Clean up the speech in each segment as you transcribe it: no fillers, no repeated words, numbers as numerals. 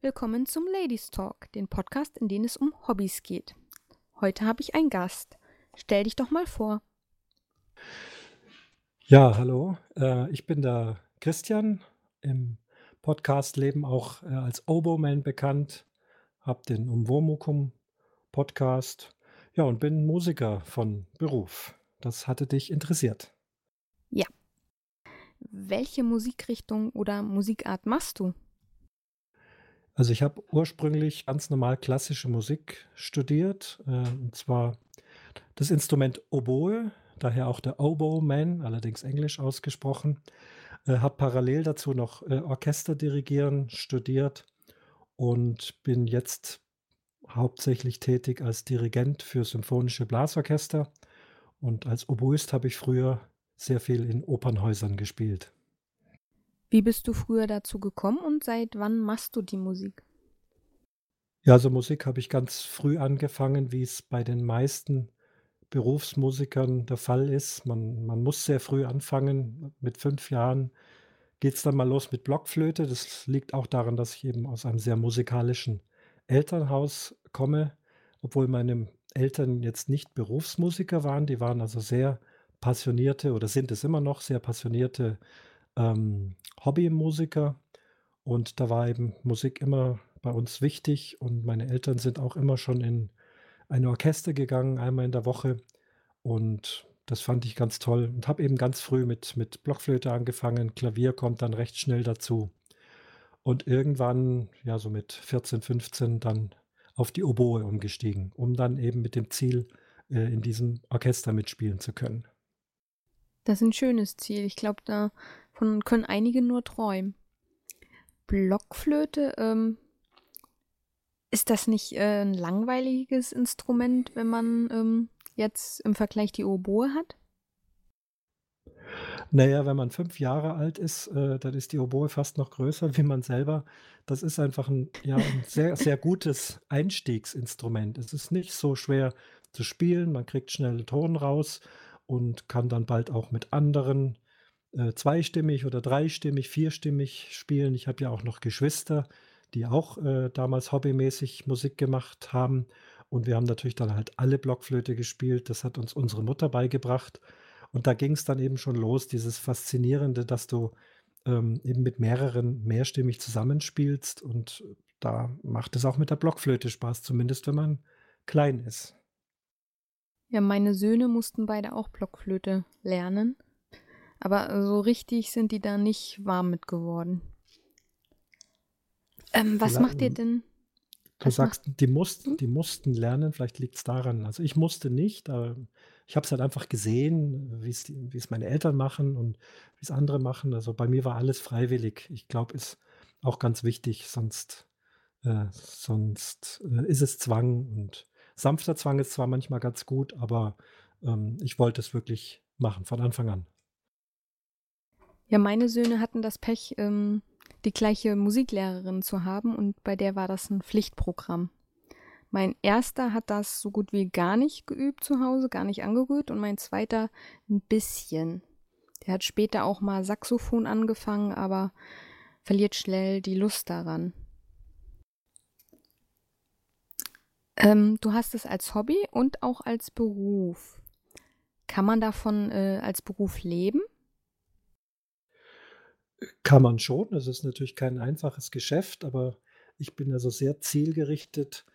Willkommen zum Ladies Talk, den Podcast, in dem es um Hobbys geht. Heute habe ich einen Gast. Stell dich doch mal vor. Ja, hallo. Ich bin der Christian, im Podcast-Leben auch als Oboe-Man bekannt, habe den Umwomukum-Podcast, ja, und bin Musiker von Beruf. Das hatte dich interessiert. Ja, welche Musikrichtung oder Musikart machst du? Also ich habe ursprünglich ganz normal klassische Musik studiert, und zwar das Instrument Oboe, daher auch der Oboe-Man, allerdings englisch ausgesprochen. Habe parallel dazu noch Orchesterdirigieren studiert und bin jetzt hauptsächlich tätig als Dirigent für symphonische Blasorchester, und als Oboist habe ich früher sehr viel in Opernhäusern gespielt. Wie bist du früher dazu gekommen und seit wann machst du die Musik? Ja, also Musik habe ich ganz früh angefangen, wie es bei den meisten Berufsmusikern der Fall ist. Man muss sehr früh anfangen. Mit 5 Jahren geht's dann mal los mit Blockflöte. Das liegt auch daran, dass ich eben aus einem sehr musikalischen Elternhaus komme, obwohl meine Eltern jetzt nicht Berufsmusiker waren. Die waren also sehr passionierte oder sind es immer noch sehr passionierte, Hobbymusiker, und da war eben Musik immer bei uns wichtig, und meine Eltern sind auch immer schon in ein Orchester gegangen, einmal in der Woche, und das fand ich ganz toll und habe eben ganz früh mit Blockflöte angefangen. Klavier kommt dann recht schnell dazu und irgendwann, ja, so mit 14, 15 dann auf die Oboe umgestiegen, um dann eben mit dem Ziel, in diesem Orchester mitspielen zu können. Das ist ein schönes Ziel. Ich glaube, davon können einige nur träumen. Blockflöte, ist das nicht 'n langweiliges Instrument, wenn man, jetzt im Vergleich die Oboe hat? Na ja, wenn man 5 Jahre alt ist, dann ist die Oboe fast noch größer wie man selber. Das ist einfach 'n, ja, 'n sehr, sehr gutes Einstiegsinstrument. Es ist nicht so schwer zu spielen. Man kriegt schnell Ton raus und kann dann bald auch mit anderen, zweistimmig oder dreistimmig, vierstimmig spielen. Ich habe ja auch noch Geschwister, die auch, damals hobbymäßig Musik gemacht haben, und wir haben natürlich dann halt alle Blockflöte gespielt. Das hat uns unsere Mutter beigebracht, und da ging's dann eben schon los, dieses Faszinierende, dass du, eben mit mehreren mehrstimmig zusammenspielst, und da macht es auch mit der Blockflöte Spaß, zumindest wenn man klein ist. Ja, meine Söhne mussten beide auch Blockflöte lernen, aber so richtig sind die da nicht warm mit geworden. Was Viellei macht ihr denn Du was macht sagst, die hm? mussten lernen, vielleicht liegt's daran. Also, ich musste nicht, ich habe es halt einfach gesehen, wie's meine Eltern machen und wie's andere machen. Also, bei mir war alles freiwillig. Ich glaube, ist auch ganz wichtig, sonst ist es Zwang, und sanfter Zwang ist zwar manchmal ganz gut, aber, ich wollte es wirklich machen von Anfang an. Ja, meine Söhne hatten das Pech, die gleiche Musiklehrerin zu haben und bei der war das 'n Pflichtprogramm. Mein Erster hat das so gut wie gar nicht geübt zu Hause, gar nicht angerührt und mein Zweiter 'n bisschen. Der hat später auch mal Saxophon angefangen, aber verliert schnell die Lust daran. Du hast es als Hobby und auch als Beruf. Kann man davon, als Beruf leben? Kann man schon. Es ist natürlich kein einfaches Geschäft, aber ich bin also sehr zielgerichtet,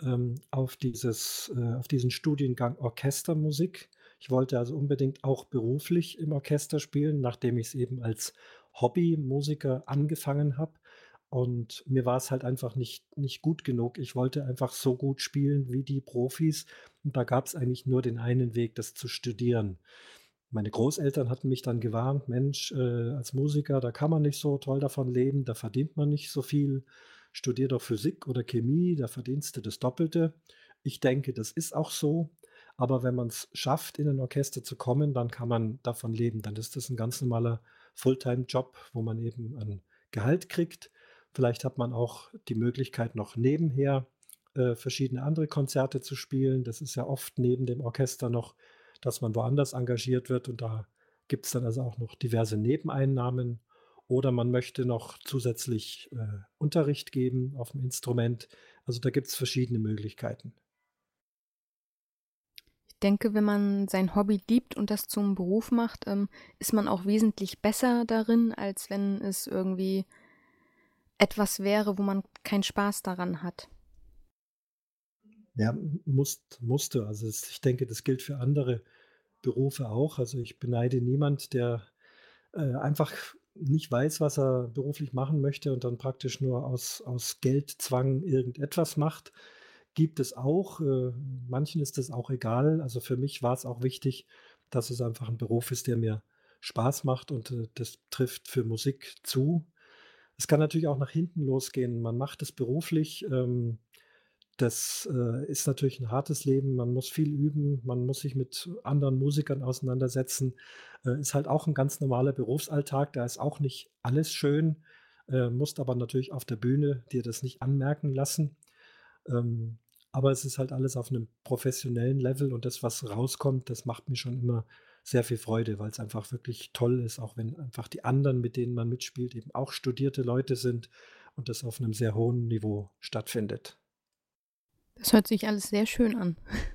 auf diesen Studiengang Orchestermusik. Ich wollte also unbedingt auch beruflich im Orchester spielen, nachdem ich es eben als Hobbymusiker angefangen habe. Und mir war es halt einfach nicht gut genug. Ich wollte einfach so gut spielen wie die Profis, und da gab es eigentlich nur den einen Weg, das zu studieren. Meine Großeltern hatten mich dann gewarnt: „Mensch, als Musiker, da kann man nicht so toll davon leben, da verdient man nicht so viel. Studier doch Physik oder Chemie, da verdienst du das Doppelte.“ Ich denke, das ist auch so, aber wenn man es schafft, in ein Orchester zu kommen, dann kann man davon leben. Dann ist das ein ganz normaler Fulltime-Job, wo man eben ein Gehalt kriegt. Vielleicht hat man auch die Möglichkeit, noch nebenher, verschiedene andere Konzerte zu spielen. Das ist ja oft neben dem Orchester noch, dass man woanders engagiert wird, und da gibt's dann also auch noch diverse Nebeneinnahmen. oder man möchte noch zusätzlich, Unterricht geben auf dem Instrument. Also, da gibt's verschiedene Möglichkeiten. Ich denke, wenn man sein Hobby liebt und das zum Beruf macht, ist man auch wesentlich besser darin, als wenn es irgendwie etwas wäre, wo man keinen Spaß daran hat. Ja, musste. Also, ich denke, das gilt für andere Berufe auch. Also, ich beneide niemand, der, einfach nicht weiß, was er beruflich machen möchte und dann praktisch nur aus Geldzwang irgendetwas macht. Gibt es auch. Manchen ist das auch egal. Also, für mich war es auch wichtig, dass es einfach ein Beruf ist, der mir Spaß macht und, das trifft für Musik zu. Es kann natürlich auch nach hinten losgehen. Man macht es beruflich, das, ist natürlich 'n hartes Leben. Man muss viel üben, man muss sich mit anderen Musikern auseinandersetzen. Ist halt auch 'n ganz normaler Berufsalltag. Da ist auch nicht alles schön, musst aber natürlich auf der Bühne dir das nicht anmerken lassen. Ähm, aber es ist halt alles auf 'nem professionellen Level und das, was rauskommt, das macht mir schon immer sehr viel Freude, weil's einfach wirklich toll ist, auch wenn einfach die anderen, mit denen man mitspielt, eben auch studierte Leute sind und das auf 'nem sehr hohen Niveau stattfindet. Das hört sich alles sehr schön an.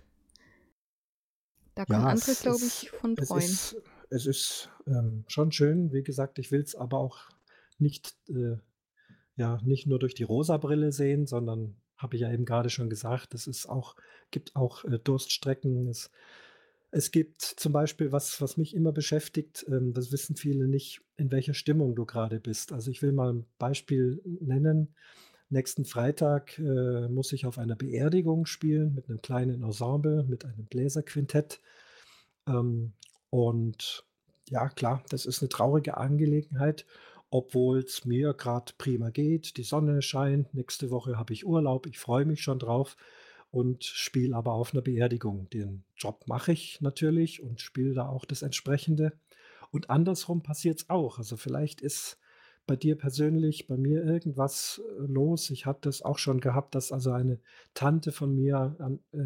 Da können Ja, andere, glaube ich, von es träumen. ist es ist, schon schön. Wie gesagt, ich will es aber auch nicht, ja, nicht nur durch die rosa Brille sehen, sondern habe ich ja eben gerade schon gesagt, es ist auch gibt auch, Durststrecken. Es gibt zum Beispiel was mich immer beschäftigt, das wissen viele nicht, in welcher Stimmung du gerade bist. Also, ich will mal ein Beispiel nennen. Nächsten Freitag, muss ich auf einer Beerdigung spielen mit einem kleinen Ensemble, mit einem Bläserquintett. Ähm, und ja, klar, das ist eine traurige Angelegenheit, obwohl es mir gerade prima geht. Die Sonne scheint, nächste Woche habe ich Urlaub, ich freue mich schon drauf und spiele aber auf einer Beerdigung. Den Job mache ich natürlich und spiele da auch das Entsprechende. Und andersrum passiert es auch. Also, vielleicht ist bei dir persönlich, bei mir irgendwas, los. Ich hatte es auch schon gehabt, dass also eine Tante von mir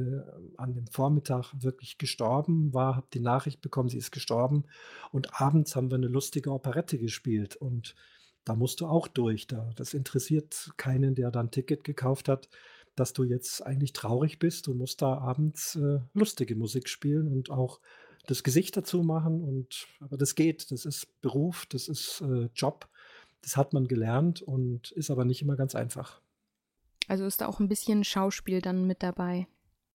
an dem Vormittag wirklich gestorben war, habe die Nachricht bekommen, sie ist gestorben und abends haben wir 'ne lustige Operette gespielt und da musst du auch durch. Das interessiert keinen, der da 'n Ticket gekauft hat, dass du jetzt eigentlich traurig bist. Du musst da abends, lustige Musik spielen und auch das Gesicht dazu machen aber das geht. Das ist Beruf, das ist, Job. Das hat man gelernt und ist aber nicht immer ganz einfach. Also ist da auch ein bisschen Schauspiel dann mit dabei.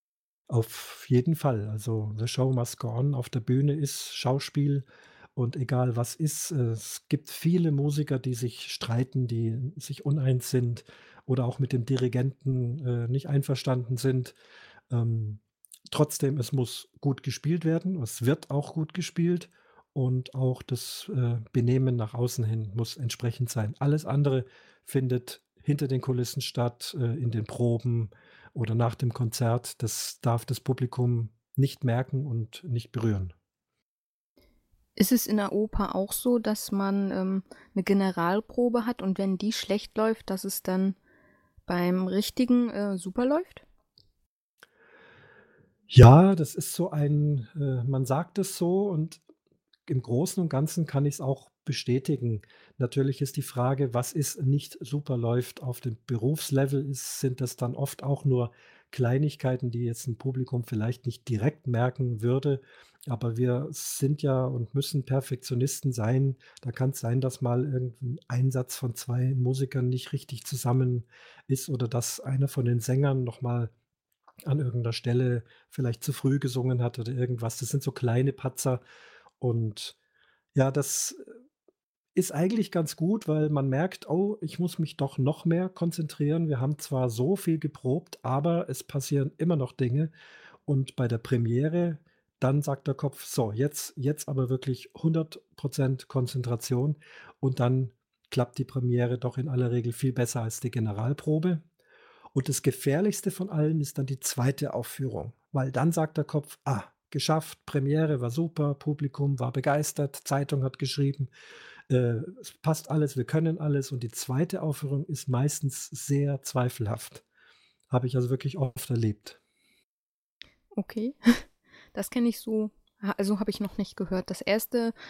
Auf jeden Fall. Also, „The Show must go on." Auf der Bühne ist Schauspiel und egal was ist, es gibt viele Musiker, die sich streiten, die sich uneins sind oder auch mit dem Dirigenten, nicht einverstanden sind. Ähm, trotzdem, es muss gut gespielt werden. Es wird auch gut gespielt und auch das, Benehmen nach außen hin muss entsprechend sein. Alles andere findet hinter den Kulissen statt, in den Proben oder nach dem Konzert. Das darf das Publikum nicht merken und nicht berühren. Ist es in der Oper auch so, dass man, 'ne Generalprobe hat und wenn die schlecht läuft, dass es dann beim richtigen, super läuft? Ja, das ist so man sagt es so und im Großen und Ganzen kann ich es auch bestätigen. Natürlich ist die Frage, was ist nicht super läuft. Auf dem Berufslevel sind das dann oft auch nur Kleinigkeiten, die jetzt 'n Publikum vielleicht nicht direkt merken würde. Aber wir sind ja und müssen Perfektionisten sein. Da kann's sein, dass mal irgend 'n Einsatz von 2 Musikern nicht richtig zusammen ist oder dass einer von den Sängern noch mal an irgend 'ner Stelle vielleicht zu früh gesungen hat oder irgendwas. Das sind so kleine Patzer und ja, das ist eigentlich ganz gut, weil man merkt: „Oh, ich muss mich doch noch mehr konzentrieren." Wir haben zwar so viel geprobt, aber es passieren immer noch Dinge. Und bei der Premiere, dann sagt der Kopf: „So, jetzt aber wirklich 100% Konzentration." Und dann klappt die Premiere doch in aller Regel viel besser als die Generalprobe. Und das Gefährlichste von allen ist dann die zweite Aufführung, weil dann sagt der Kopf: „Ah, geschafft, Premiere war super, Publikum war begeistert, Zeitung hat geschrieben, es passt alles, wir können alles." Und die zweite Aufführung ist meistens sehr zweifelhaft. Habe ich also wirklich oft erlebt. Okay, das kenne ich so also habe ich noch nicht gehört. Das erste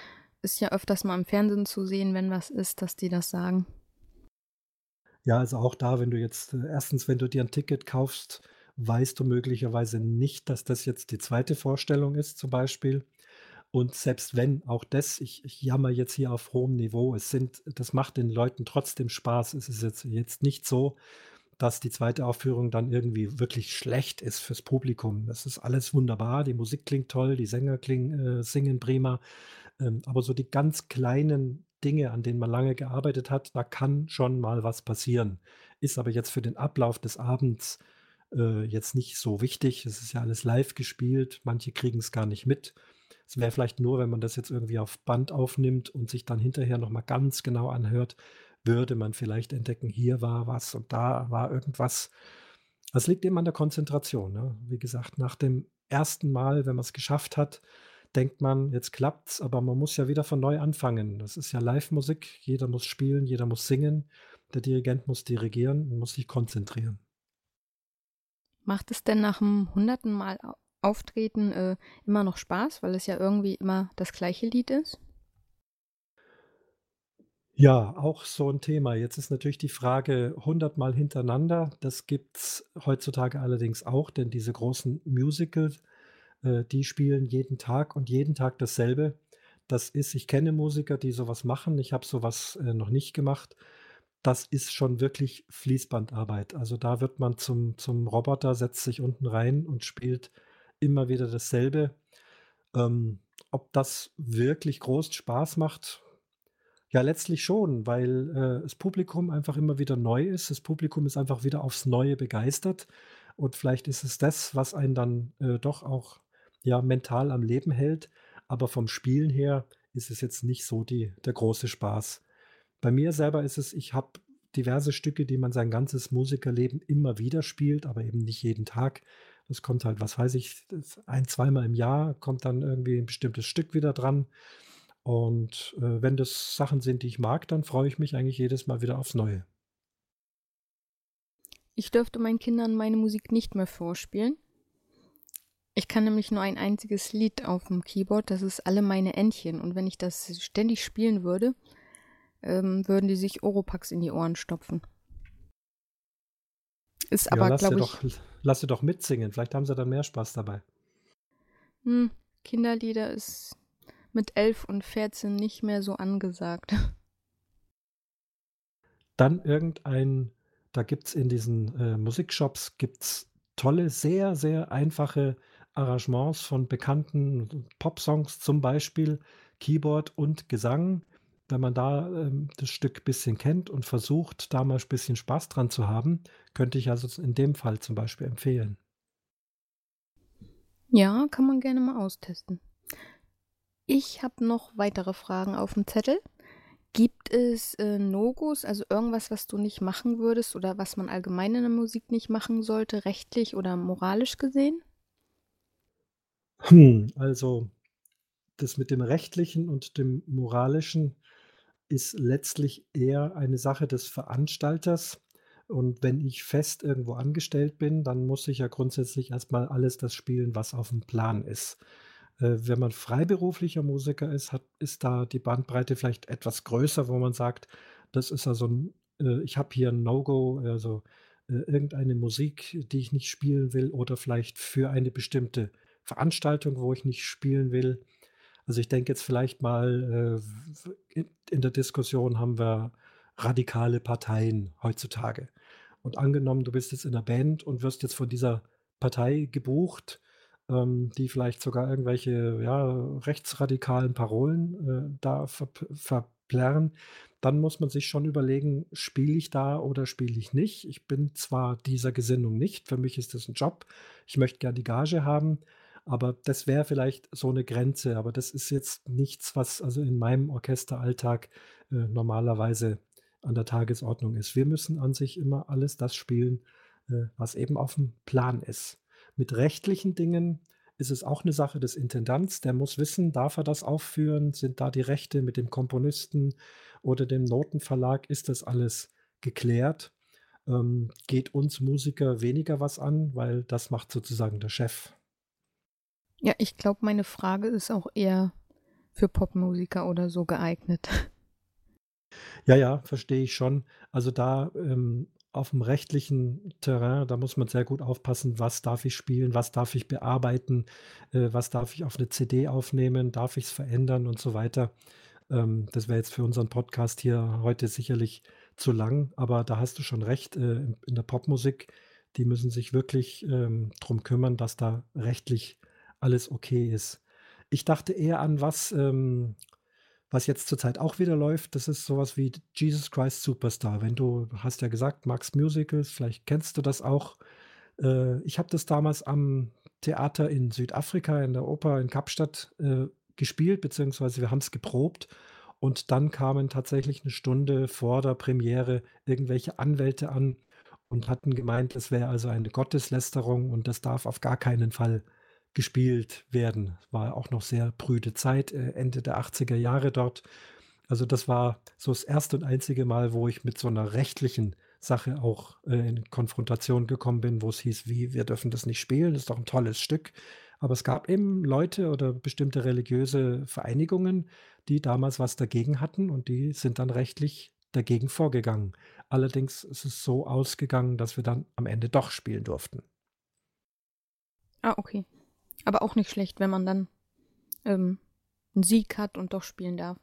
ist ja öfters mal im Fernsehen zu sehen, wenn was ist, dass die das sagen. Ja, also auch da, wenn du jetzt 1., wenn du dir 'n Ticket kaufst, weißt du möglicherweise nicht, dass das jetzt die zweite Vorstellung ist zum Beispiel. Und selbst wenn, auch das, ich jammer jetzt hier auf hohem Niveau. Das macht den Leuten trotzdem Spaß. Es ist jetzt nicht so, dass die zweite Aufführung dann irgendwie wirklich schlecht ist fürs Publikum. Das ist alles wunderbar. Die Musik klingt toll, die Sänger singen prima. Aber so die ganz kleinen Dinge, an denen man lange gearbeitet hat, da kann schon mal was passieren. Ist aber jetzt für den Ablauf des Abends, jetzt nicht so wichtig. Es ist ja alles live gespielt. Manche kriegen es gar nicht mit. Es wäre vielleicht nur, wenn man das jetzt irgendwie auf Band aufnimmt und sich dann hinterher noch mal ganz genau anhört, würde man vielleicht entdecken, hier war was und da war irgendwas. Das liegt eben an der Konzentration, ne? Wie gesagt, nach dem ersten Mal, wenn man es geschafft hat, denkt man: „Jetzt klappt's“, aber man muss ja wieder von neu anfangen. Das ist ja Livemusik. Jeder muss spielen, jeder muss singen. Der Dirigent muss dirigieren und muss sich konzentrieren. Macht es denn nach dem 100. Mal Auftreten, immer noch Spaß, weil es ja irgendwie immer das gleiche Lied ist? Ja, auch so 'n Thema. Jetzt ist natürlich die Frage 100 Mal hintereinander. Das gibt's heutzutage allerdings auch, denn diese großen Musicals, die spielen jeden Tag und jeden Tag dasselbe. Ich kenne Musiker, die so was machen. Ich habe so was, noch nicht gemacht. Das ist schon wirklich Fließbandarbeit. Also, da wird man zum Roboter, setzt sich unten rein und spielt immer wieder dasselbe. Ob das wirklich groß Spaß macht? Ja, letztlich schon, weil, das Publikum einfach immer wieder neu ist. Das Publikum ist einfach wieder aufs Neue begeistert und vielleicht ist es das, was einen dann, doch auch, ja, mental am Leben hält. Aber vom Spielen her ist es jetzt nicht so der große Spaß. Bei mir selber ist es ich habe diverse Stücke, die man sein ganzes Musikerleben immer wieder spielt, aber eben nicht jeden Tag. Das kommt halt, was weiß ich, zweimal im Jahr kommt dann irgendwie 'n bestimmtes Stück wieder dran. Und, wenn das Sachen sind, die ich mag, dann freue ich mich eigentlich jedes Mal wieder aufs Neue. Ich dürfte meinen Kindern meine Musik nicht mehr vorspielen. Ich kann nämlich nur ein einziges Lied auf dem Keyboard, das ist „Alle meine Entchen“, und wenn ich das ständig spielen würde, würden die sich Oropax in die Ohren stopfen. Ist Ja, aber, glaube ich, lass sie doch mitsingen, vielleicht haben sie dann mehr Spaß dabei. hm, Kinderlieder ist mit 11 und 14 nicht mehr so angesagt. Dann da gibt's in diesen, Musikshops gibt's tolle, sehr, sehr einfache Arrangements von bekannten Popsongs, zum Beispiel Keyboard und Gesang. Wenn man da, das Stück bisschen kennt und versucht, da mal bisschen Spaß dran zu haben, könnte ich also in dem Fall zum Beispiel empfehlen. Ja, kann man gerne mal austesten. Ich habe noch weitere Fragen auf dem Zettel. Gibt es, No-Gos, also irgendwas, was du nicht machen würdest oder was man allgemein in der Musik nicht machen sollte, rechtlich oder moralisch gesehen? Also, das mit dem Rechtlichen und dem Moralischen ist letztlich eher eine Sache des Veranstalters. Und wenn ich fest irgendwo angestellt bin, dann muss ich ja grundsätzlich erst mal alles das spielen, was aufm Plan ist. Wenn man freiberuflicher Musiker ist da die Bandbreite vielleicht etwas größer, wo man sagt, das ist also 'n ich habe hier 'n No-Go, also, irgendeine Musik, die ich nicht spielen will oder vielleicht für eine bestimmte Veranstaltung, wo ich nicht spielen will. Also, ich denke jetzt vielleicht mal, w in der Diskussion haben wir radikale Parteien heutzutage. Und angenommen, du bist jetzt in 'ner Band und wirst jetzt von dieser Partei gebucht, die vielleicht sogar irgendwelche, ja, rechtsradikalen Parolen, da verplärren, dann muss man sich schon überlegen: „Spiele ich da oder spiele ich nicht?“ Ich bin zwar dieser Gesinnung nicht, für mich ist das 'n Job. Ich möchte gern die Gage haben, aber das wäre vielleicht so 'ne Grenze, aber das ist jetzt nichts, was also in meinem Orchesteralltag, normalerweise an der Tagesordnung ist. Wir müssen an sich immer alles das spielen, was eben aufm Plan ist. Mit rechtlichen Dingen ist es auch 'ne Sache des Intendants. Der muss wissen, darf er das aufführen? Sind da die Rechte mit dem Komponisten oder dem Notenverlag, ist das alles geklärt? Geht uns Musiker weniger was an, weil das macht sozusagen der Chef. Ja, ich glaube, meine Frage ist auch eher für Popmusiker oder so geeignet. Ja, ja, verstehe ich schon. Also da, auf dem rechtlichen Terrain, da muss man sehr gut aufpassen, was darf ich spielen, was darf ich bearbeiten, was darf ich auf 'ne CD aufnehmen, darf ich's verändern und so weiter. Das wäre jetzt für unseren Podcast hier heute sicherlich zu lang, aber da hast du schon recht, in der Popmusik, die müssen sich wirklich, drum kümmern, dass da rechtlich alles okay ist. Ich dachte eher an was, was jetzt zurzeit auch wieder läuft, das ist so was wie „Jesus Christ Superstar“. Wenn du hast ja gesagt, magst Musicals, vielleicht kennst du das auch. Ich habe das damals am Theater in Südafrika, in der Oper in Kapstadt, gespielt, beziehungsweise wir haben's geprobt und dann kamen tatsächlich 'ne Stunde vor der Premiere irgendwelche Anwälte an und hatten gemeint, es wäre also eine Gotteslästerung und das darf auf gar keinen Fall gespielt werden. War auch noch sehr prüde Zeit, Ende der 80er Jahre dort. Also, das war so das erste und einzige Mal, wo ich mit so 'ner rechtlichen Sache auch, in Konfrontation gekommen bin, wo's hieß: „Wie, wir dürfen das nicht spielen? Das ist doch 'n tolles Stück.“ Aber es gab eben Leute oder bestimmte religiöse Vereinigungen, die damals was dagegen hatten und die sind dann rechtlich dagegen vorgegangen. Allerdings ist es so ausgegangen, dass wir dann am Ende doch spielen durften. Ah, okay. Aber auch nicht schlecht, wenn man dann, ähm, 'n Sieg hat und doch spielen darf.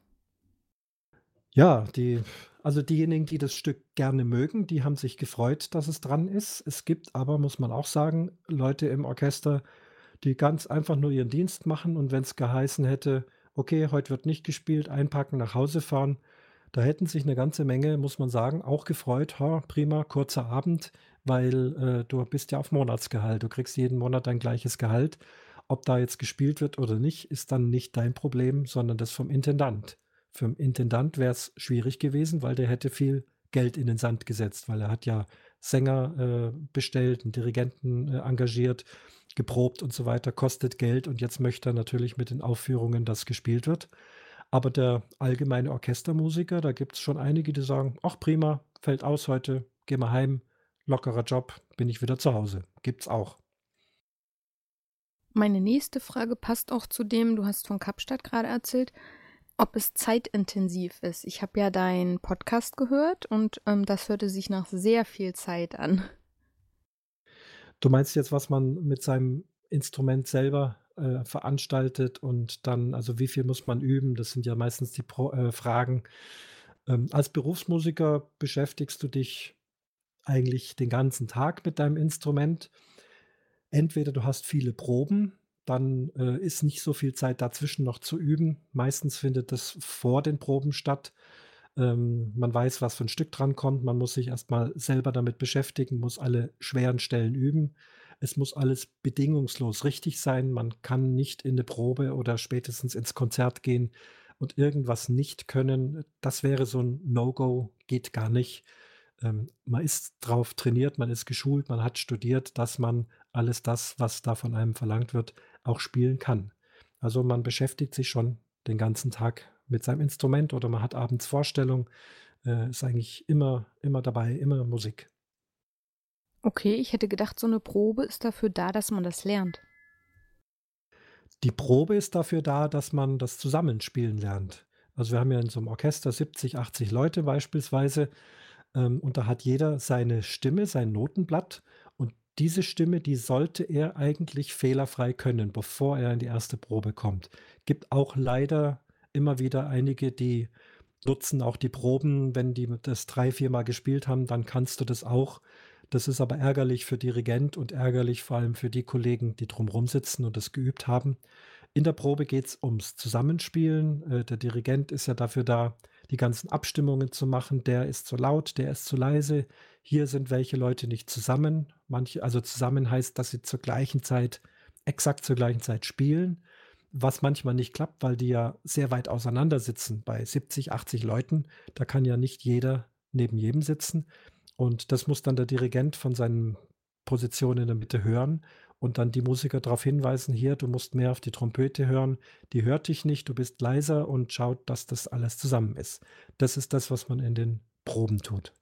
Ja, also diejenigen, die das Stück gerne mögen, die haben sich gefreut, dass es dran ist. Es gibt aber, muss man auch sagen, Leute im Orchester, die ganz einfach nur ihren Dienst machen und wenn's geheißen hätte: „Okay, heute wird nicht gespielt, einpacken, nach Hause fahren“, da hätten sich 'ne ganze Menge, muss man sagen, auch gefreut: „Ha, prima, kurzer Abend“, weil, du bist ja auf Monatsgehalt. Du kriegst jeden Monat dein gleiches Gehalt. Ob da jetzt gespielt wird oder nicht, ist dann nicht dein Problem, sondern das vom Intendant. Für 'n Intendant wär's schwierig gewesen, weil der hätte viel Geld in den Sand gesetzt, weil er hat ja Sänger, bestellt, 'n Dirigenten, engagiert, geprobt und so weiter, kostet Geld und jetzt möchte er natürlich mit den Aufführungen, dass gespielt wird. Aber der allgemeine Orchestermusiker, da gibt's schon einige, die sagen: „Ach prima, fällt aus heute, gehen wir heim, lockerer Job, bin ich wieder zu Hause.“ Gibt's auch. Meine nächste Frage passt auch zu dem du hast von Kapstadt grade erzählt, ob es zeitintensiv ist. Ich habe ja deinen Podcast gehört und, das hörte sich nach sehr viel Zeit an. Du meinst jetzt, was man mit seinem Instrument selber, veranstaltet und dann also, wie viel muss man üben? Das sind ja meistens die Fragen. Als Berufsmusiker beschäftigst du dich eigentlich den ganzen Tag mit deinem Instrument. Entweder du hast viele Proben, dann, ist nicht so viel Zeit dazwischen noch zu üben. Meistens findet das vor den Proben statt. Man weiß, was für 'n Stück drankommt. Man muss sich erst mal selber damit beschäftigen, muss alle schweren Stellen üben. Es muss alles bedingungslos richtig sein. Man kann nicht in 'ne Probe oder spätestens ins Konzert gehen und irgendwas nicht können. Das wäre so 'n No-Go, geht gar nicht. Man ist drauf trainiert, man ist geschult, man hat studiert, dass man alles das, was da von einem verlangt wird, auch spielen kann. Also, man beschäftigt sich schon den ganzen Tag mit seinem Instrument oder man hat abends Vorstellung, ist eigentlich immer dabei, immer Musik. Okay, ich hätte gedacht, so 'ne Probe ist dafür da, dass man das lernt. Die Probe ist dafür da, dass man das Zusammenspielen lernt. Also, wir haben ja in so 'nem Orchester 70, 80 Leute beispielsweise, und da hat jeder seine Stimme, sein Notenblatt und diese Stimme, die sollte er eigentlich fehlerfrei können, bevor er in die erste Probe kommt. Gibt auch leider immer wieder einige, die nutzen auch die Proben, wenn die das 3, viermal gespielt haben, dann kannst du das auch. Das ist aber ärgerlich für Dirigent und ärgerlich vor allem für die Kollegen, die drumrum sitzen und das geübt haben. In der Probe geht's ums Zusammenspielen. Der Dirigent ist ja dafür da, die ganzen Abstimmungen zu machen. Der ist zu laut, der ist zu leise. Hier sind welche Leute nicht zusammen. Manche also zusammen heißt, dass sie zur gleichen Zeit exakt zur gleichen Zeit spielen, was manchmal nicht klappt, weil die ja sehr weit auseinander sitzen. Bei 70, 80 Leuten, da kann ja nicht jeder neben jedem sitzen und das muss dann der Dirigent von seinen Position in der Mitte hören und dann die Musiker darauf hinweisen: „Hier, du musst mehr auf die Trompete hören, die hört dich nicht, du bist leiser“ und schaut, dass das alles zusammen ist. Das ist das, was man in den Proben tut.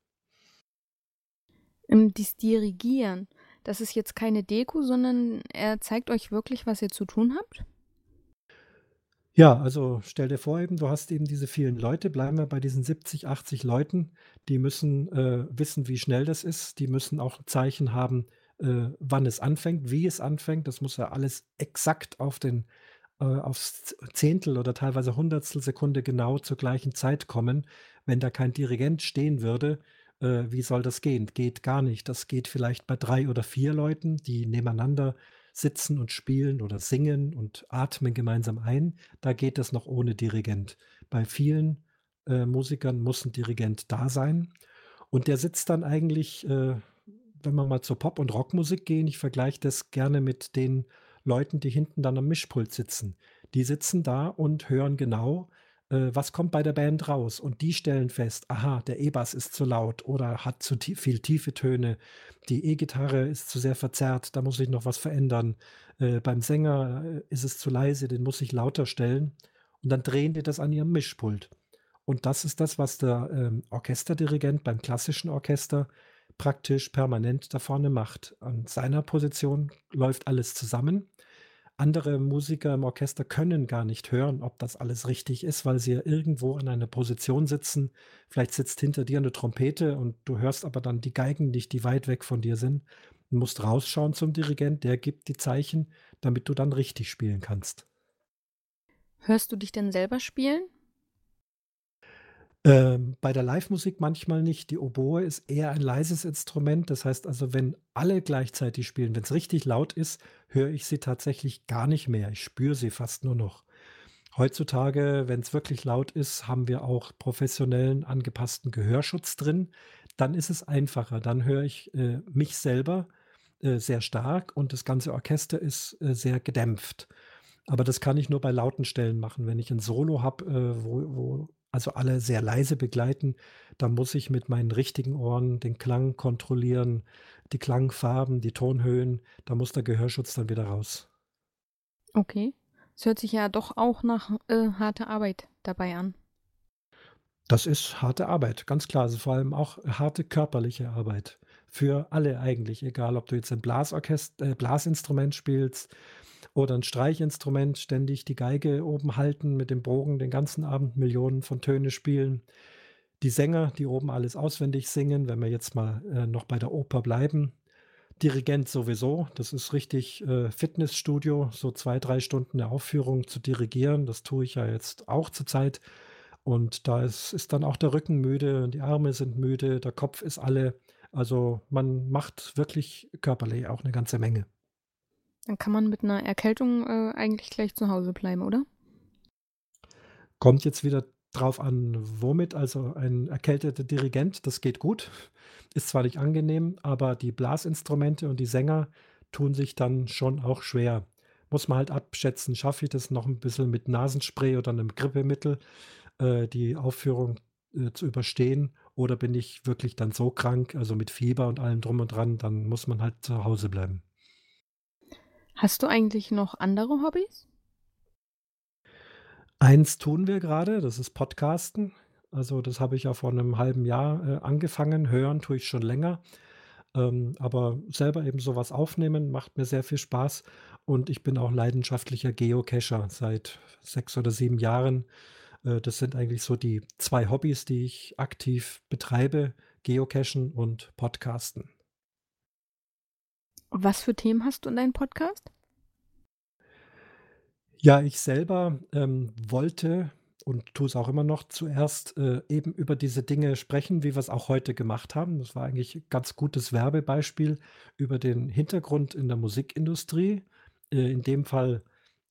Dies Dirigieren, das ist jetzt keine Deko, sondern er zeigt euch wirklich, was ihr zu tun habt? Ja, also stell dir vor eben, du hast eben diese vielen Leute, bleiben wir bei diesen 70, 80 Leuten, die müssen, wissen, wie schnell das ist. Die müssen auch 'n Zeichen haben, wann es anfängt, wie es anfängt. Das muss ja alles exakt aufs Zehntel oder teilweise Hundertstel Sekunde genau zur gleichen Zeit kommen. Wenn da kein Dirigent stehen würde, wie soll das gehen? Geht gar nicht. Das geht vielleicht bei 3 oder 4 Leuten, die nebeneinander sitzen und spielen oder singen und atmen gemeinsam ein. Da geht das noch ohne Dirigent. Bei vielen, Musikern muss 'n Dirigent da sein und der sitzt dann eigentlich, wenn wir mal zur Pop und Rockmusik gehen, ich vergleiche das gerne mit den Leuten, die hinten dann am Mischpult sitzen. Die sitzen da und hören genau, was kommt bei der Band raus und die stellen fest: „Aha, der E-Bass ist zu laut oder hat zu viel tiefe Töne. Die E-Gitarre ist zu sehr verzerrt, da muss ich noch was verändern. Beim Sänger, ist es zu leise, den muss ich lauter stellen.“ Und dann drehen die das an ihrem Mischpult. Und das ist das, was der, Orchesterdirigent beim klassischen Orchester praktisch permanent da vorne macht. An seiner Position läuft alles zusammen. Andere Musiker im Orchester können gar nicht hören, ob das alles richtig ist, weil sie ja irgendwo an einer Position sitzen. Vielleicht sitzt hinter dir eine Trompete und du hörst aber dann die Geigen nicht, die weit weg von dir sind. Du musst rausschauen zum Dirigent, der gibt die Zeichen, damit du dann richtig spielen kannst. Hörst du dich denn selber spielen? Bei der Livemusik manchmal nicht. Die Oboe ist eher ein leises Instrument. Das heißt also, wenn alle gleichzeitig spielen, wenn es richtig laut ist, höre ich sie tatsächlich gar nicht mehr. Ich spüre sie fast nur noch. Heutzutage, wenn es wirklich laut ist, haben wir auch professionellen angepassten Gehörschutz drin. Dann ist es einfacher. Dann höre ich, mich selber, sehr stark und das ganze Orchester ist, sehr gedämpft. Aber das kann ich nur bei lauten Stellen machen. Wenn ich 'n Solo habe, wo also alle sehr leise begleiten, dann muss ich mit meinen richtigen Ohren den Klang kontrollieren, die Klangfarben, die Tonhöhen. Da muss der Gehörschutz dann wieder raus. Okay. Es hört sich ja doch auch nach, harter Arbeit dabei an. Das ist harte Arbeit, ganz klar. Also, vor allem auch harte körperliche Arbeit für alle eigentlich, egal ob du jetzt 'n Blasinstrument spielst oder 'n Streichinstrument, ständig die Geige oben halten, mit dem Bogen den ganzen Abend Millionen von Töne spielen. Die Sänger, die oben alles auswendig singen, wenn wir jetzt mal, noch bei der Oper bleiben. Dirigent sowieso, das ist richtig, Fitnessstudio, so 2, 3 Stunden 'ne Aufführung zu dirigieren. Das tue ich ja jetzt auch zurzeit. Und da ist dann auch der Rücken müde und die Arme sind müde, der Kopf ist alle. Also, man macht wirklich körperlich auch 'ne ganze Menge. Dann kann man mit 'ner Erkältung, eigentlich gleich zu Hause bleiben, oder? Kommt jetzt wieder drauf an, womit. Also, ein erkälteter Dirigent, das geht gut. Ist zwar nicht angenehm, aber die Blasinstrumente und die Sänger tun sich dann schon auch schwer. Muss man halt abschätzen, schaffe ich das noch 'n bisschen mit Nasenspray oder 'nem Grippemittel, die Aufführung, zu überstehen oder bin ich wirklich dann so krank, also mit Fieber und allem drum und dran, dann muss man halt zu Hause bleiben. Hast du eigentlich noch andere Hobbys? Eins tun wir grade, das ist Podcasten. Also, das habe ich ja vor 'nem halben Jahr, angefangen. Hören tue ich schon länger, aber selber eben so was aufnehmen macht mir sehr viel Spaß und ich bin auch leidenschaftlicher Geocacher seit 6 oder 7 Jahren. Das sind eigentlich so die 2 Hobbys, die ich aktiv betreibe: Geocachen und Podcasten. Was für Themen hast du in deinem Podcast? Ja, ich selber, wollte und tue es auch immer noch zuerst, eben über diese Dinge sprechen, wie wir es auch heute gemacht haben. Das war eigentlich 'n ganz gutes Werbebeispiel über den Hintergrund in der Musikindustrie, in dem Fall,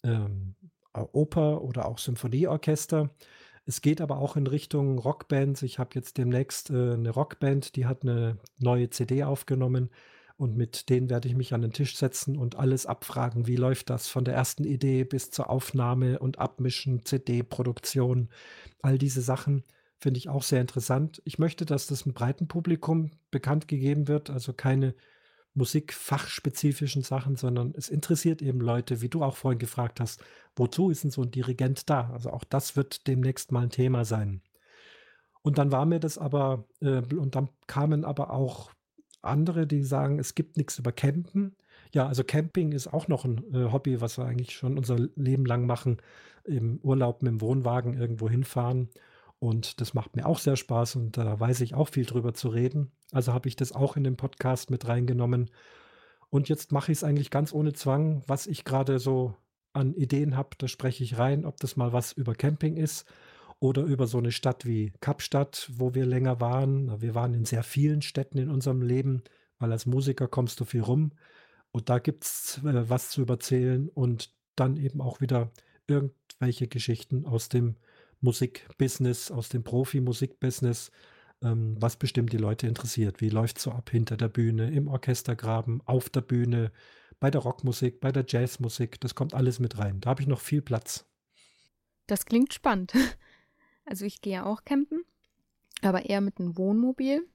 Oper oder auch Symphonieorchester. Es geht aber auch in Richtung Rockbands. Ich habe jetzt demnächst, 'ne Rockband, die hat 'ne neue CD aufgenommen und mit denen werde ich mich an den Tisch setzen und alles abfragen. Wie läuft das von der ersten Idee bis zur Aufnahme und Abmischen, CD-Produktion? All diese Sachen finde ich auch sehr interessant. Ich möchte, dass das 'm breiten Publikum bekannt gegeben wird, also keine musikfachspezifischen Sachen, sondern es interessiert eben Leute, wie du auch vorhin gefragt hast: „Wozu ist 'n so 'n Dirigent da?“ Also, auch das wird demnächst mal 'n Thema sein. Und dann war mir das aber und dann kamen aber auch andere, die sagen: „Es gibt nix über Campen.“ Ja, also Camping ist auch noch 'n, Hobby, was wir eigentlich schon unser Leben lang machen, im Urlaub mit'm Wohnwagen irgendwo hinfahren. Und das macht mir auch sehr Spaß und da weiß ich auch viel drüber zu reden. Also habe ich das auch in den Podcast mit reingenommen. Und jetzt mache ich's eigentlich ganz ohne Zwang, was ich grade so an Ideen habe, da spreche ich rein, ob das mal was über Camping ist oder über so 'ne Stadt wie Kapstadt, wo wir länger waren. Wir waren in sehr vielen Städten in unserem Leben, weil als Musiker kommst du viel rum. Und da gibt's, was zu erzählen und dann eben auch wieder irgendwelche Geschichten aus dem Musikbusiness, aus dem Profimusikbusiness, was bestimmt die Leute interessiert. Wie läuft's so ab hinter der Bühne, im Orchestergraben, auf der Bühne, bei der Rockmusik, bei der Jazzmusik? Das kommt alles mit rein. Da habe ich noch viel Platz. Das klingt spannend. Also, ich gehe ja auch campen, aber eher mit 'nem Wohnmobil.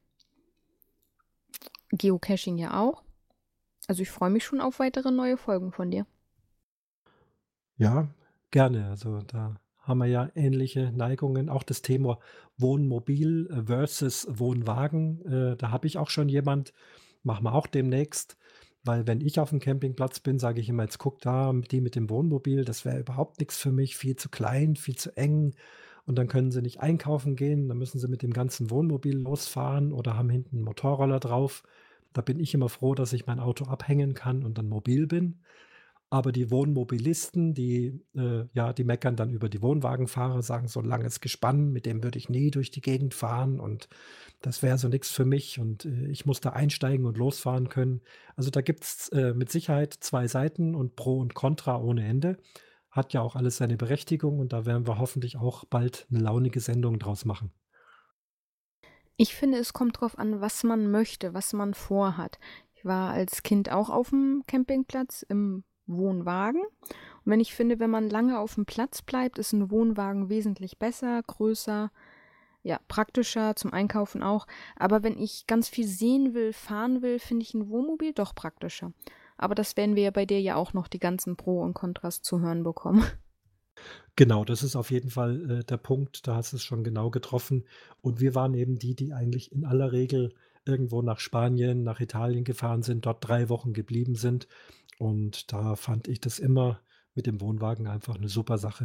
Geocaching ja auch. Also, ich freue mich schon auf weitere neue Folgen von dir. Ja, gerne. Also, da haben wir ja ähnliche Neigungen. Auch das Thema Wohnmobil, versus Wohnwagen, da habe ich auch schon jemand, machen wir auch demnächst, weil wenn ich auf dem Campingplatz bin, sage ich immer: „Jetzt guck da, die mit dem Wohnmobil, das wäre überhaupt nichts für mich, viel zu klein, viel zu eng und dann können sie nicht einkaufen gehen, dann müssen sie mit dem ganzen Wohnmobil losfahren oder haben hinten 'n Motorroller drauf." Da bin ich immer froh, dass ich mein Auto abhängen kann und dann mobil bin. Aber die Wohnmobilisten, ja, die meckern dann über die Wohnwagenfahrer, sagen: „So 'n langes Gespann, mit dem würde ich nie durch die Gegend fahren und das wäre so nix für mich und, ich muss da einsteigen und losfahren können." Also, da gibt's, mit Sicherheit 2 Seiten und Pro und Contra ohne Ende. Hat ja auch alles seine Berechtigung und da werden wir hoffentlich auch bald 'ne launige Sendung draus machen. Ich finde, es kommt drauf an, was man möchte, was man vorhat. Ich war als Kind auch auf'm Campingplatz im Wohnwagen. Und wenn ich finde, wenn man lange auf'm Platz bleibt, ist 'n Wohnwagen wesentlich besser, größer, ja, praktischer, zum Einkaufen auch. Aber wenn ich ganz viel sehen will, fahren will, finde ich 'n Wohnmobil doch praktischer. Aber das werden wir ja bei dir ja auch noch die ganzen Pro und Kontras zu hören bekommen. Genau, das ist auf jeden Fall, der Punkt, da hast du's schon genau getroffen. Und wir waren eben die, die eigentlich in aller Regel irgendwo nach Spanien, nach Italien gefahren sind, dort 3 Wochen geblieben sind. Und da fand ich das immer mit dem Wohnwagen einfach 'ne super Sache.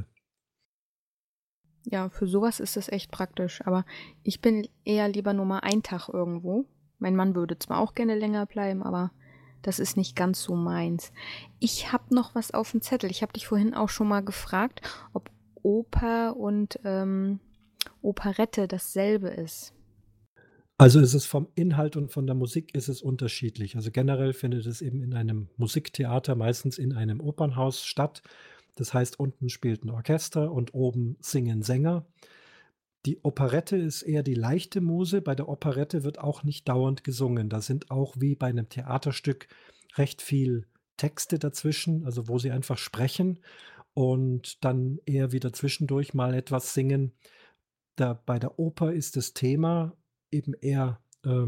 Ja, für sowas ist es echt praktisch, aber ich bin eher lieber nur mal einen Tag irgendwo. Mein Mann würde zwar auch gerne länger bleiben, aber das ist nicht ganz so meins. Ich habe noch was auf dem Zettel. Ich habe dich vorhin auch schon mal gefragt, ob Oper und, Operette dasselbe ist. Also, ist es vom Inhalt und von der Musik ist es unterschiedlich. Also, generell findet es eben in einem Musiktheater, meistens in einem Opernhaus statt. Das heißt, unten spielt 'n Orchester und oben singen Sänger. Die Operette ist eher die leichte Muse. Bei der Operette wird auch nicht dauernd gesungen. Da sind auch wie bei 'nem Theaterstück recht viel Texte dazwischen, also, wo sie einfach sprechen und dann eher wieder zwischendurch mal etwas singen. Da bei der Oper ist das Thema eben eher,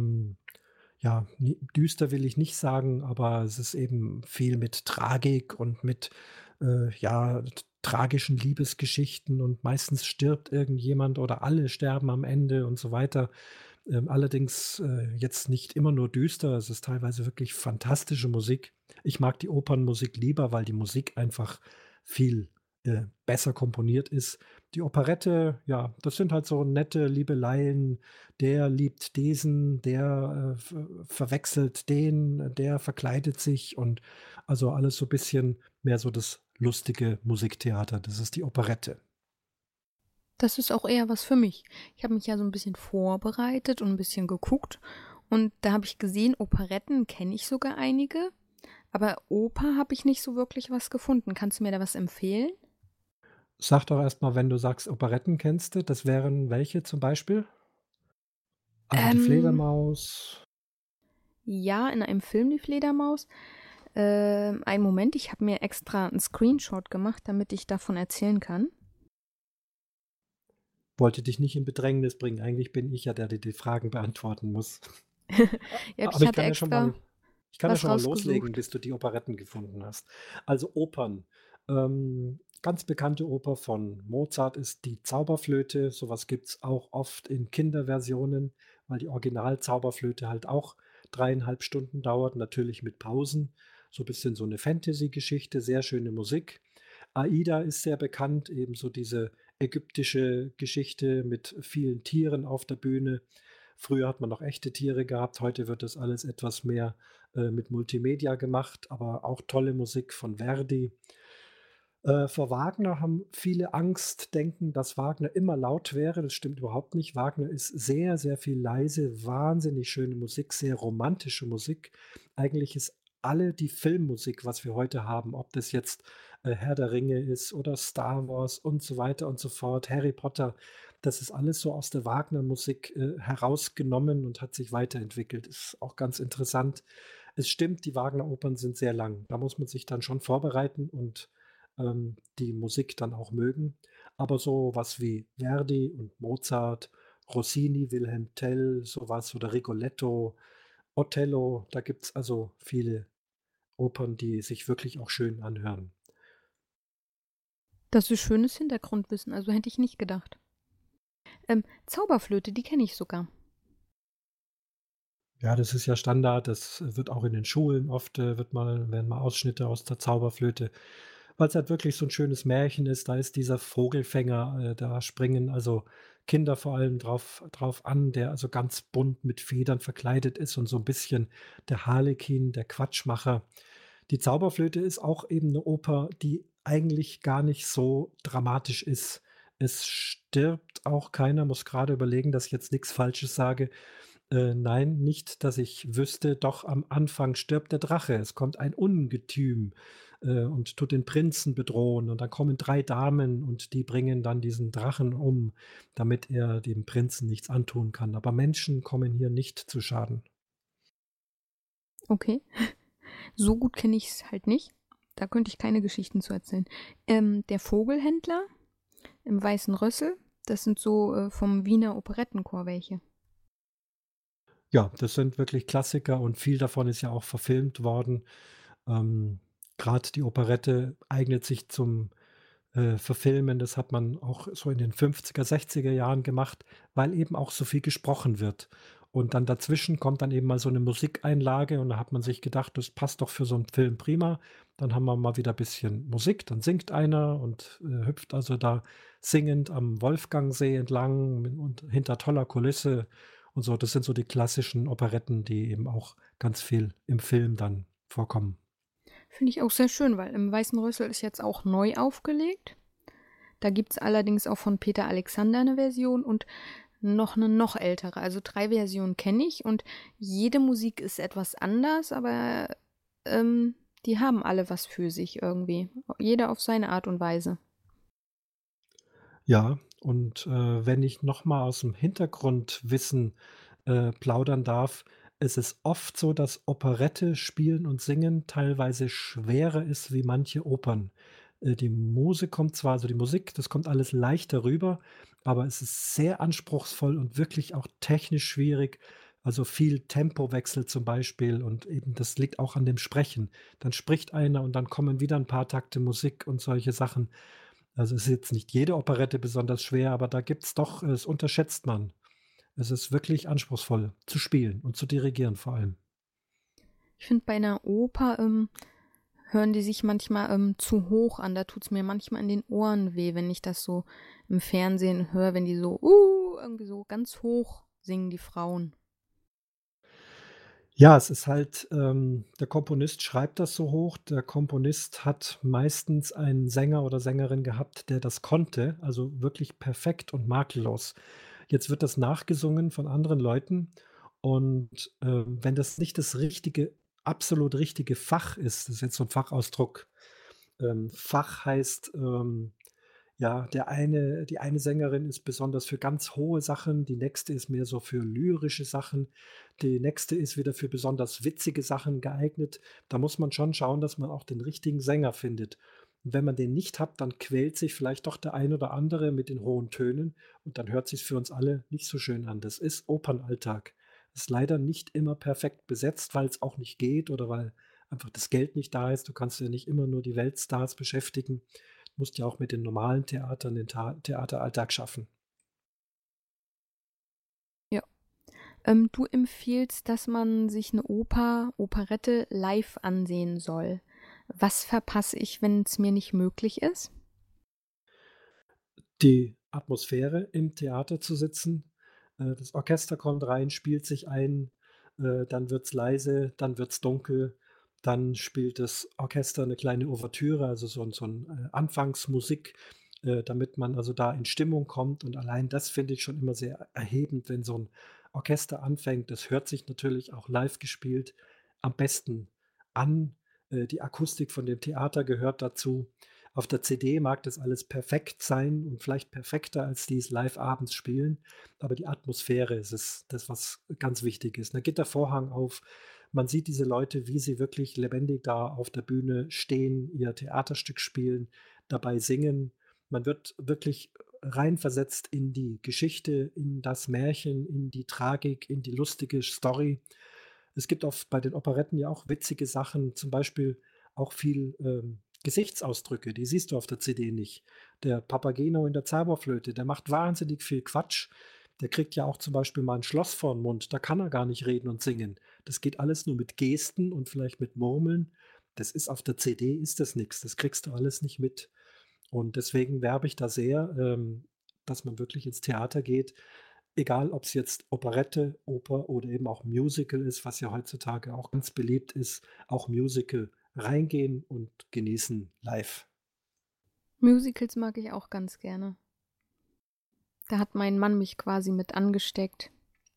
ja, düster will ich nicht sagen, aber es ist eben viel mit Tragik und mit, ja, tragischen Liebesgeschichten und meistens stirbt irgendjemand oder alle sterben am Ende und so weiter. Allerdings, jetzt nicht immer nur düster, es ist teilweise wirklich fantastische Musik. Ich mag die Opernmusik lieber, weil die Musik einfach viel, besser komponiert ist. Die Operette, ja, das sind halt so nette Liebeleien. Der liebt diesen, der, verwechselt den, der verkleidet sich und also alles so bisschen mehr so das lustige Musiktheater. Das ist die Operette. Das ist auch eher was für mich. Ich habe mich ja so 'n bisschen vorbereitet und 'n bisschen geguckt und da habe ich gesehen, Operetten kenne ich sogar einige, aber Oper habe ich nicht so wirklich was gefunden. Kannst du mir da was empfehlen? Sag doch erst mal, wenn du sagst, Operetten kennst du, das wären welche zum Beispiel? Also, die Ähm, Fledermaus. ja, in einem Film Die Fledermaus. Einen Moment, ich habe mir extra 'n Screenshot gemacht, damit ich davon erzählen kann. Wollte dich nicht in Bedrängnis bringen. Eigentlich bin ich ja der, der die Fragen beantworten muss. Ja, Aber ich ich hatte kann ja schon mal extra was loslegen, rausgesucht. bis du die Operetten gefunden hast. Also, Opern. Ganz bekannte Oper von Mozart ist die Zauberflöte. So was gibt's auch oft in Kinderversionen, weil die Original-Zauberflöte halt auch 3,5 Stunden dauert, natürlich mit Pausen. so ein bisschen so eine Fantasy-Geschichte, sehr schöne Musik. Aida ist sehr bekannt, ebenso diese ägyptische Geschichte mit vielen Tieren auf der Bühne. Früher hat man noch echte Tiere gehabt, heute wird das alles etwas mehr, mit Multimedia gemacht, aber auch tolle Musik von Verdi. Vor Wagner haben viele Angst, denken, dass Wagner immer laut wäre. Das stimmt überhaupt nicht. Wagner ist sehr, sehr viel leise, wahnsinnig schöne Musik, sehr romantische Musik. Eigentlich ist alle die Filmmusik, was wir heute haben, ob das jetzt, Herr der Ringe ist oder Star Wars und so weiter und so fort, Harry Potter, das ist alles so aus der Wagner-Musik, herausgenommen und hat sich weiterentwickelt. Ist auch ganz interessant. Es stimmt, die Wagner-Opern sind sehr lang. Da muss man sich dann schon vorbereiten und die Musik dann auch mögen. Aber so was wie Verdi und Mozart, Rossini, Wilhelm Tell, sowas oder Rigoletto, Othello, da gibt's also viele Opern, die sich wirklich auch schön anhören. Das ist schönes Hintergrundwissen, also hätte ich nicht gedacht. Zauberflöte, die kenne ich sogar. Ja, das ist ja Standard, das wird auch in den Schulen oft, werden mal Ausschnitte aus der Zauberflöte, weil es halt wirklich so 'n schönes Märchen ist. Da ist dieser Vogelfänger, da springen also Kinder vor allem drauf an, der also ganz bunt mit Federn verkleidet ist und so 'n bisschen der Harlekin, der Quatschmacher. Die Zauberflöte ist auch eben 'ne Oper, die eigentlich gar nicht so dramatisch ist. Es stirbt auch keiner, muss grade überlegen, dass ich jetzt nix Falsches sage. Nein, nicht, dass ich wüsste, doch am Anfang stirbt der Drache. Es kommt ein Ungetüm, und tut den Prinzen bedrohen und dann kommen 3 Damen und die bringen dann diesen Drachen um, damit er dem Prinzen nichts antun kann. Aber Menschen kommen hier nicht zu Schaden. Okay. So gut kenne ich es halt nicht. Da könnte ich keine Geschichten zu erzählen. Der Vogelhändler im Weißen Rössel, das sind so, vom Wiener Operettenchor welche. Ja, das sind wirklich Klassiker und viel davon ist ja auch verfilmt worden. Ähm, Grad die Operette eignet sich zum, Verfilmen. Das hat man auch so in den 50er, 60er Jahren gemacht, weil eben auch so viel gesprochen wird. Und dann dazwischen kommt dann eben mal so 'ne Musikeinlage und da hat man sich gedacht: „Das passt doch für so 'n Film prima.“ Dann haben wir mal wieder bisschen Musik, dann singt einer und, hüpft also da singend am Wolfgangsee entlang und hinter toller Kulisse und so. Das sind so die klassischen Operetten, die eben auch ganz viel im Film dann vorkommen. Finde ich auch sehr schön, weil im Weißen Rössel ist jetzt auch neu aufgelegt. Da gibt's allerdings auch von Peter Alexander 'ne Version und noch 'ne noch ältere. Also 3 Versionen kenne ich und jede Musik ist etwas anders, aber, die haben alle was für sich irgendwie. Jeder auf seine Art und Weise. Ja, und, wenn ich noch mal aus'm Hintergrundwissen, plaudern darf, ist es oft so, dass Operette spielen und singen teilweise schwerer ist wie manche Opern. Die Muse kommt zwar also die Musik, das kommt alles leichter rüber, aber es ist sehr anspruchsvoll und wirklich auch technisch schwierig. Also, viel Tempowechsel zum Beispiel und eben das liegt auch an dem Sprechen. Dann spricht einer und dann kommen wieder 'n paar Takte Musik und solche Sachen. Also, es ist jetzt nicht jede Operette besonders schwer, aber da gibt's doch das unterschätzt man. Es ist wirklich anspruchsvoll zu spielen und zu dirigieren vor allem. Ich finde, bei 'ner Oper, hören die sich manchmal, zu hoch an. Da tut's mir manchmal in den Ohren weh, wenn ich das so im Fernsehen höre, wenn die so, irgendwie so ganz hoch singen, die Frauen. Ja, es ist halt der Komponist schreibt das so hoch. Der Komponist hat meistens einen Sänger oder Sängerin gehabt, der das konnte, also wirklich perfekt und makellos. Jetzt wird das nachgesungen von anderen Leuten und, wenn das nicht das richtige absolut richtige Fach ist, das ist jetzt so 'n Fachausdruck. Fach heißt, ja, die eine Sängerin ist besonders für ganz hohe Sachen, die nächste ist mehr so für lyrische Sachen, die nächste ist wieder für besonders witzige Sachen geeignet. Da muss man schon schauen, dass man auch den richtigen Sänger findet. Und wenn man den nicht hat, dann quält sich vielleicht doch der ein oder andere mit den hohen Tönen und dann hört sich's für uns alle nicht so schön an. Das ist Opernalltag. Ist leider nicht immer perfekt besetzt, weil's auch nicht geht oder weil einfach das Geld nicht da ist. Du kannst ja nicht immer nur die Weltstars beschäftigen. Musst ja auch mit den normalen Theatern den Ta Theateralltag schaffen. Ja. Du empfiehlst, dass man sich eine Operette live ansehen soll. Was verpasse ich, wenn es mir nicht möglich ist? Die Atmosphäre im Theater zu sitzen, das Orchester kommt rein, spielt sich ein, dann wird's leise, dann wird's dunkel, dann spielt das Orchester 'ne kleine Ouvertüre, also so 'n Anfangsmusik, damit man also da in Stimmung kommt und allein das finde ich schon immer sehr erhebend, wenn so 'n Orchester anfängt. Das hört sich natürlich auch live gespielt am besten an. Die Akustik von dem Theater gehört dazu. Auf der CD mag das alles perfekt sein und vielleicht perfekter, als die es live abends spielen, aber die Atmosphäre ist es das, was ganz wichtig ist. Da geht der Vorhang auf. Man sieht diese Leute, wie sie wirklich lebendig da auf der Bühne stehen, ihr Theaterstück spielen, dabei singen. Man wird wirklich reinversetzt in die Geschichte, in das Märchen, in die Tragik, in die lustige Story. Es gibt oft bei den Operetten ja auch witzige Sachen, zum Beispiel auch viel, Gesichtsausdrücke, die siehst du auf der CD nicht. Der Papageno in der Zauberflöte, der macht wahnsinnig viel Quatsch. Der kriegt ja auch zum Beispiel mal 'n Schloss vorn Mund, da kann er gar nicht reden und singen. Das geht alles nur mit Gesten und vielleicht mit Murmeln. Das ist auf der CD ist das nix, das kriegst du alles nicht mit. Und deswegen werbe ich da sehr, dass man wirklich ins Theater geht, egal ob's jetzt Operette, Oper oder eben auch Musical ist, was ja heutzutage auch ganz beliebt ist, auch Musical reingehen und genießen live. Musicals mag ich auch ganz gerne. Da hat mein Mann mich quasi mit angesteckt.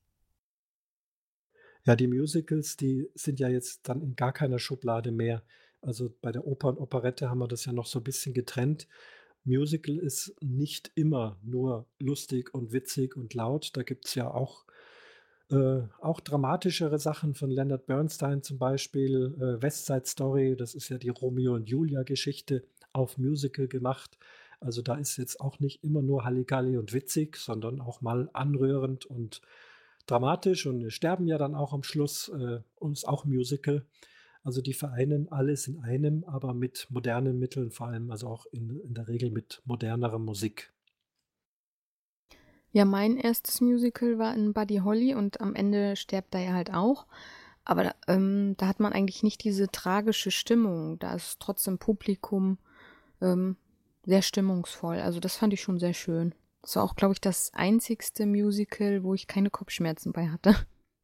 Ja, die Musicals, die sind ja jetzt dann in gar keiner Schublade mehr. Also, bei der Oper und Operette haben wir das ja noch so 'n bisschen getrennt. Musical ist nicht immer nur lustig und witzig und laut. Da gibt's ja auch dramatischere Sachen von Leonard Bernstein zum Beispiel, West Side Story, das ist ja die Romeo und Julia-Geschichte auf Musical gemacht. Also, da ist jetzt auch nicht immer nur Halligalli und witzig, sondern auch mal anrührend und dramatisch und es sterben ja dann auch am Schluss, und ist auch Musical. Also, die vereinen alles in einem, aber mit modernen Mitteln vor allem, also auch in der Regel mit modernerer Musik. Ja, mein erstes Musical war in Buddy Holly und am Ende stirbt er ja halt auch. Aber da hat man eigentlich nicht diese tragische Stimmung. Da ist trotzdem Publikum, ähm, sehr stimmungsvoll. Also, das fand ich schon sehr schön. Das war auch, glaube ich, das einzigste Musical, wo ich keine Kopfschmerzen bei hatte.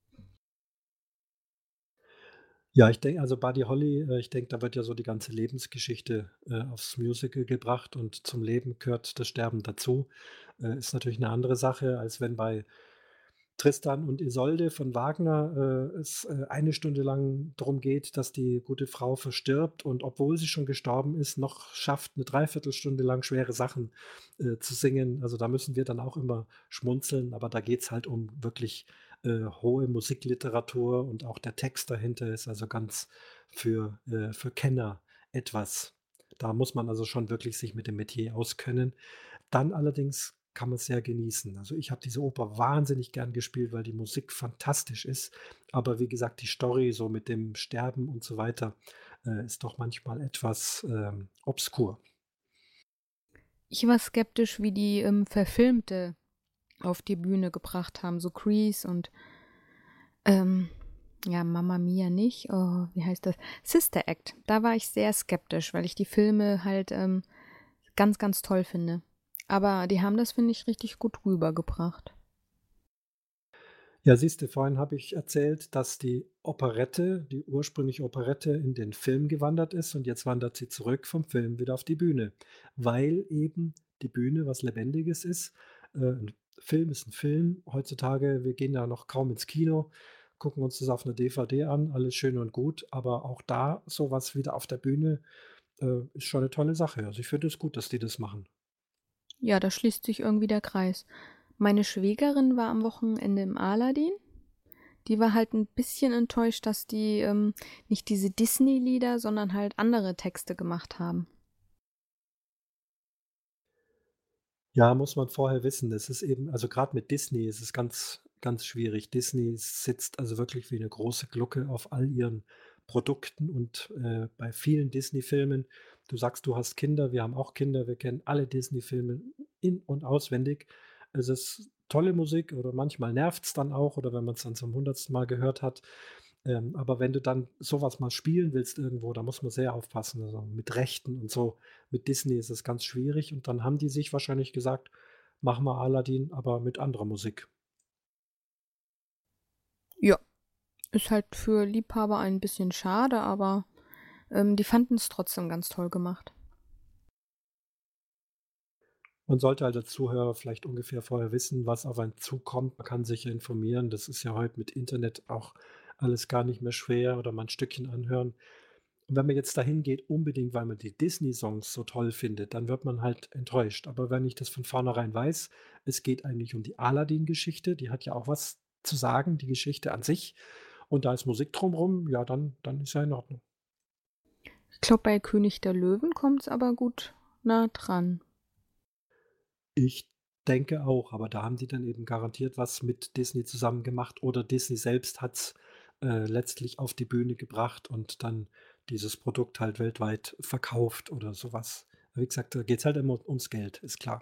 Ja, ich denke also Buddy Holly, ich denke, da wird ja so die ganze Lebensgeschichte, aufs Musical gebracht und zum Leben gehört das Sterben dazu. Ist natürlich 'ne andere Sache, als wenn bei Tristan und Isolde von Wagner, es, 1 Stunde lang drum geht, dass die gute Frau verstirbt und obwohl sie schon gestorben ist, noch schafft, 'ne Dreiviertelstunde lang schwere Sachen, zu singen. Also, da müssen wir dann auch immer schmunzeln, aber da geht's halt um wirklich, hohe Musikliteratur und auch der Text dahinter ist also ganz für Kenner etwas. Da muss man also schon wirklich sich mit dem Metier auskennen. Dann allerdings kann man's sehr genießen. Also, ich habe diese Oper wahnsinnig gern gespielt, weil die Musik fantastisch ist. Aber wie gesagt, die Story so mit dem Sterben und so weiter, ist doch manchmal etwas, obskur. Ich war skeptisch, wie die, Verfilmte auf die Bühne gebracht haben, so Grease und, ähm, ja, Mamma Mia nicht. Oh, wie heißt das? Sister Act. Da war ich sehr skeptisch, weil ich die Filme halt, ganz, ganz toll finde. Aber die haben das, finde ich, richtig gut rübergebracht. Ja, siehst du, vorhin habe ich erzählt, dass die Operette, die ursprüngliche Operette in den Film gewandert ist und jetzt wandert sie zurück vom Film wieder auf die Bühne, weil eben die Bühne was Lebendiges ist. 'N Film ist 'n Film. Heutzutage wir gehen ja noch kaum ins Kino, gucken uns das auf 'ner DVD an, alles schön und gut, aber auch da so was wieder auf der Bühne, ist schon 'ne tolle Sache. Also, ich finde es gut, dass die das machen. Ja, da schließt sich irgendwie der Kreis. Meine Schwägerin war am Wochenende im Aladdin. Die war halt 'n bisschen enttäuscht, dass die, nicht diese Disney-Lieder, sondern halt andere Texte gemacht haben. Ja, muss man vorher wissen. Das ist eben also, grad mit Disney ist es ganz, ganz schwierig. Disney sitzt also wirklich wie 'ne große Glucke auf all ihren Produkten und, bei vielen Disney-Filmen du sagst, du hast Kinder, wir haben auch Kinder, wir kennen alle Disney-Filme in und auswendig. Es ist tolle Musik oder manchmal nervt's dann auch oder wenn man's dann zum 100. Mal gehört hat. Aber wenn du dann so was mal spielen willst irgendwo, da muss man sehr aufpassen, also mit Rechten und so. Mit Disney ist es ganz schwierig und dann haben die sich wahrscheinlich gesagt: „Machen wir Aladdin, aber mit anderer Musik.“ Ja, ist halt für Liebhaber ein bisschen schade, aber, die fanden es trotzdem ganz toll gemacht. Man sollte halt als Zuhörer vielleicht ungefähr vorher wissen, was auf einen zukommt. Man kann sich ja informieren. Das ist ja heute mit Internet auch alles gar nicht mehr schwer oder mal 'n Stückchen anhören. Und wenn man jetzt dahin geht, unbedingt, weil man die Disney-Songs so toll findet, dann wird man halt enttäuscht. Aber wenn ich das von vornherein weiß, es geht eigentlich um die Aladdin-Geschichte, die hat ja auch was zu sagen, die Geschichte an sich, und da ist Musik drum rum, ja, dann ist ja in Ordnung. Ich glaube, bei König der Löwen kommt es aber gut nah dran. Ich denke auch, aber da haben die dann eben garantiert was mit Disney zusammen gemacht oder Disney selbst hat's, letztlich auf die Bühne gebracht und dann dieses Produkt halt weltweit verkauft oder so was. Wie gesagt, da geht's halt immer ums Geld, ist klar.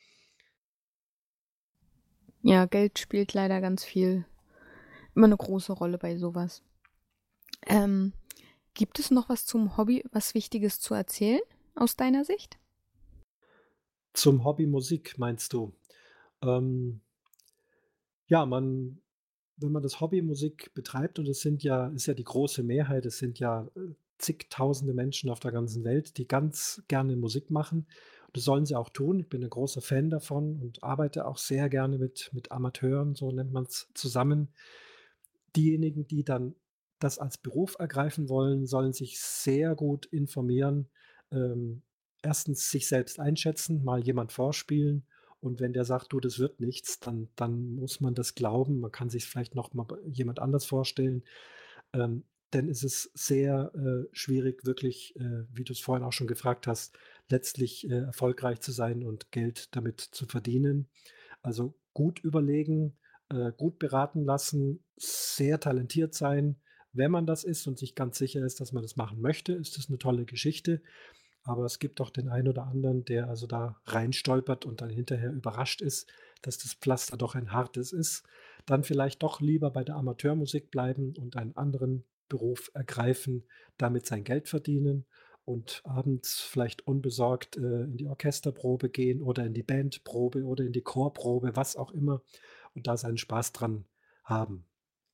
Ja, Geld spielt leider ganz viel immer 'ne große Rolle bei so was. Ähm, Gibt es noch was zum Hobby, was Wichtiges zu erzählen aus deiner Sicht? Zum Hobby Musik meinst du? Ähm, ja, wenn man das Hobby Musik betreibt und es sind ja ist ja die große Mehrheit, es sind ja, zigtausende Menschen auf der ganzen Welt, die ganz gerne Musik machen. Das sollen sie auch tun. Ich bin 'n großer Fan davon und arbeite auch sehr gerne mit Amateuren, so nennt man's, zusammen. Diejenigen, die dann das als Beruf ergreifen wollen, sollen sich sehr gut informieren. Ähm, 1. sich selbst einschätzen, mal jemand vorspielen und wenn der sagt: „Du, das wird nichts“, dann muss man das glauben. Man kann sich's vielleicht noch mal bei jemand anders vorstellen. Denn es ist sehr, schwierig, wirklich, wie du's vorhin auch schon gefragt hast, letztlich, erfolgreich zu sein und Geld damit zu verdienen. Also, gut überlegen, gut beraten lassen, sehr talentiert sein. Wenn man das ist und sich ganz sicher ist, dass man das machen möchte, ist das 'ne tolle Geschichte. Aber es gibt auch den einen oder anderen, der also da reinstolpert und dann hinterher überrascht ist, dass das Pflaster doch ein hartes ist. Dann vielleicht doch lieber bei der Amateurmusik bleiben und einen anderen Beruf ergreifen, damit sein Geld verdienen und abends vielleicht unbesorgt, in die Orchesterprobe gehen oder in die Bandprobe oder in die Chorprobe, was auch immer, und da seinen Spaß dran haben.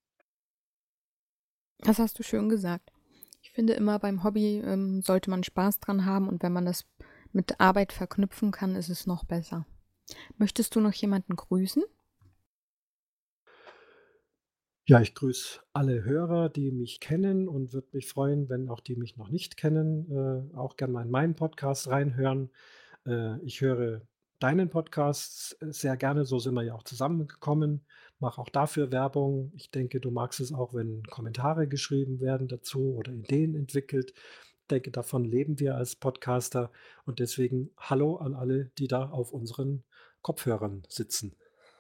Das hast du schön gesagt. Ich finde immer, beim Hobby, sollte man Spaß dran haben und wenn man das mit Arbeit verknüpfen kann, ist es noch besser. Möchtest du noch jemanden grüßen? Ja, ich grüße alle Hörer, die mich kennen und würde mich freuen, wenn auch die mich noch nicht kennen, auch gern mal in meinen Podcast reinhören. Ich höre deinen Podcast sehr gerne, so sind wir ja auch zusammengekommen. Mache auch dafür Werbung. Ich denke, du magst es auch, wenn Kommentare geschrieben werden dazu oder Ideen entwickelt. Denke, davon leben wir als Podcaster und deswegen hallo an alle, die da auf unseren Kopfhörern sitzen.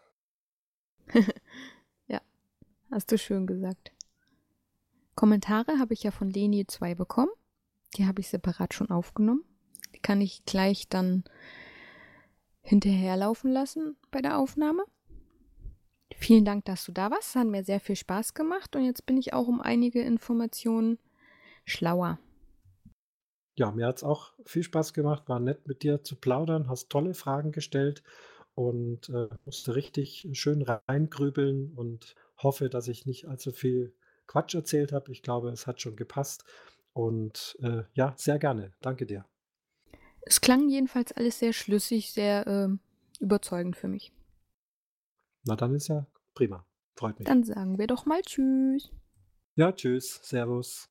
Ja, hast du schön gesagt. Kommentare habe ich ja von Leni 2 bekommen. Die habe ich separat schon aufgenommen. Die kann ich gleich dann hinterherlaufen lassen bei der Aufnahme. Vielen Dank, dass du da warst. Es hat mir sehr viel Spaß gemacht und jetzt bin ich auch um einige Informationen schlauer. Ja, mir hat's auch viel Spaß gemacht, war nett mit dir zu plaudern, hast tolle Fragen gestellt und, musste richtig schön reingrübeln und hoffe, dass ich nicht allzu viel Quatsch erzählt habe. Ich glaube, es hat schon gepasst und, ja, sehr gerne. Danke dir. Es klang jedenfalls alles sehr schlüssig, sehr, überzeugend für mich. Na, dann ist ja prima. Freut mich. Dann sagen wir doch mal tschüss. Ja, tschüss, servus.